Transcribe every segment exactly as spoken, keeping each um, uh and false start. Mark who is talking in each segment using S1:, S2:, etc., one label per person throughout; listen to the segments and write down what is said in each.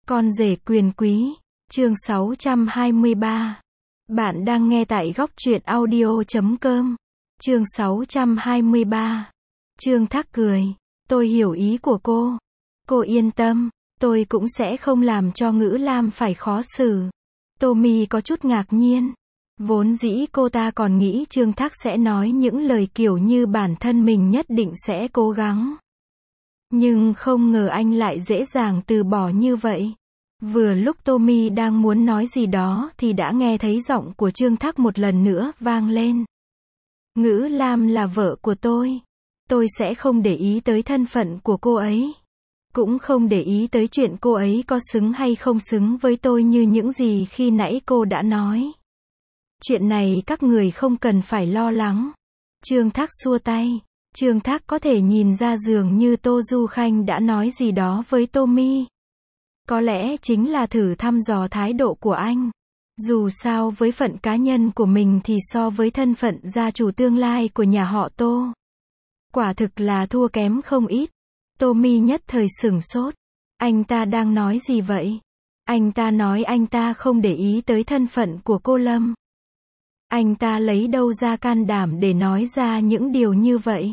S1: Con rể quyền quý, chương sáu trăm hai mươi ba. Bạn đang nghe tại góc truyện audio chấm com. Chương sáu trăm hai mươi ba. Trương Thác cười, tôi hiểu ý của cô. Cô yên tâm, tôi cũng sẽ không làm cho Ngữ Lam phải khó xử. Tommy có chút ngạc nhiên. Vốn dĩ cô ta còn nghĩ Trương Thác sẽ nói những lời kiểu như bản thân mình nhất định sẽ cố gắng. Nhưng không ngờ anh lại dễ dàng từ bỏ như vậy. Vừa lúc Tommy đang muốn nói gì đó thì đã nghe thấy giọng của Trương Thác một lần nữa vang lên. Ngữ Lam là vợ của tôi. Tôi sẽ không để ý tới thân phận của cô ấy. Cũng không để ý tới chuyện cô ấy có xứng hay không xứng với tôi như những gì khi nãy cô đã nói. Chuyện này các người không cần phải lo lắng. Trương Thác xua tay. Trương Thác có thể nhìn ra dường như Tô Du Khanh đã nói gì đó với Tommy. Có lẽ chính là thử thăm dò thái độ của anh. Dù sao với phận cá nhân của mình thì so với thân phận gia chủ tương lai của nhà họ Tô, quả thực là thua kém không ít. Tommy nhất thời sửng sốt. Anh ta đang nói gì vậy? Anh ta nói anh ta không để ý tới thân phận của cô Lâm. Anh ta lấy đâu ra can đảm để nói ra những điều như vậy?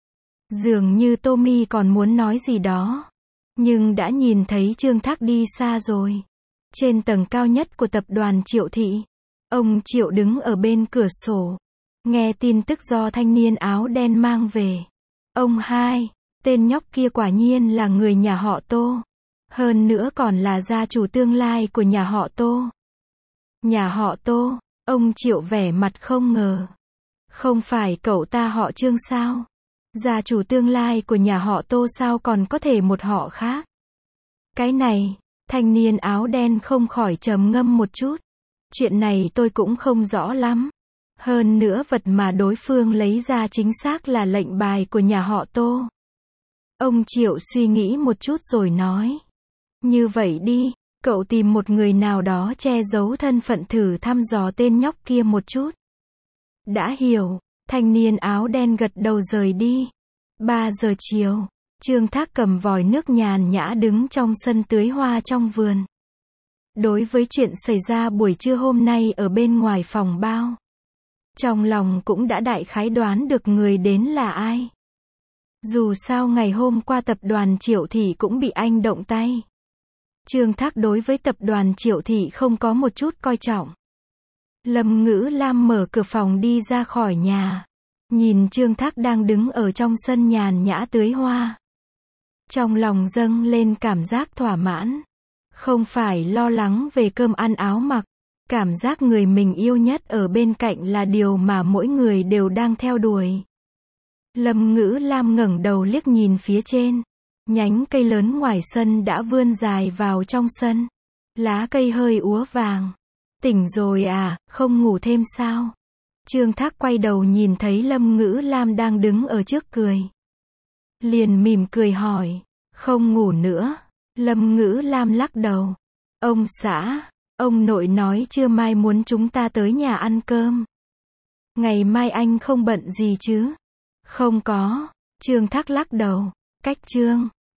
S1: Dường như Tommy còn muốn nói gì đó. Nhưng đã nhìn thấy Trương Thác đi xa rồi. Trên tầng cao nhất của tập đoàn Triệu Thị, ông Triệu đứng ở bên cửa sổ, nghe tin tức do thanh niên áo đen mang về. Ông hai, tên nhóc kia quả nhiên là người nhà họ Tô. Hơn nữa còn là gia chủ tương lai của nhà họ Tô. Nhà họ Tô, ông Triệu vẻ mặt không ngờ. Không phải cậu ta họ Trương sao? Gia chủ tương lai của nhà họ Tô sao còn có thể một họ khác? Cái này, thanh niên áo đen không khỏi trầm ngâm một chút. Chuyện này tôi cũng không rõ lắm. Hơn nữa vật mà đối phương lấy ra chính xác là lệnh bài của nhà họ Tô. Ông Triệu suy nghĩ một chút rồi nói. Như vậy đi, cậu tìm một người nào đó che giấu thân phận thử thăm dò tên nhóc kia một chút. Đã hiểu. Thanh niên áo đen gật đầu rời đi. ba giờ chiều, Trương Thác cầm vòi nước nhàn nhã đứng trong sân tưới hoa trong vườn. Đối với chuyện xảy ra buổi trưa hôm nay ở bên ngoài phòng bao, trong lòng cũng đã đại khái đoán được người đến là ai. Dù sao ngày hôm qua tập đoàn Triệu Thị cũng bị anh động tay. Trương Thác đối với tập đoàn Triệu Thị không có một chút coi trọng. Lâm Ngữ Lam mở cửa phòng đi ra khỏi nhà. Nhìn Trương Thác đang đứng ở trong sân nhàn nhã tưới hoa. Trong lòng dâng lên cảm giác thỏa mãn. Không phải lo lắng về cơm ăn áo mặc. Cảm giác người mình yêu nhất ở bên cạnh là điều mà mỗi người đều đang theo đuổi. Lâm Ngữ Lam ngẩng đầu liếc nhìn phía trên. Nhánh cây lớn ngoài sân đã vươn dài vào trong sân. Lá cây hơi úa vàng. Tỉnh rồi à, không ngủ thêm sao? Trương Thác quay đầu nhìn thấy Lâm Ngữ Lam đang đứng ở trước cười. Liền mỉm cười hỏi, không ngủ nữa. Lâm Ngữ Lam lắc đầu. Ông xã, ông nội nói trưa mai muốn chúng ta tới nhà ăn cơm. Ngày mai anh không bận gì chứ? Không có. Trương Thác lắc đầu. Cách Trương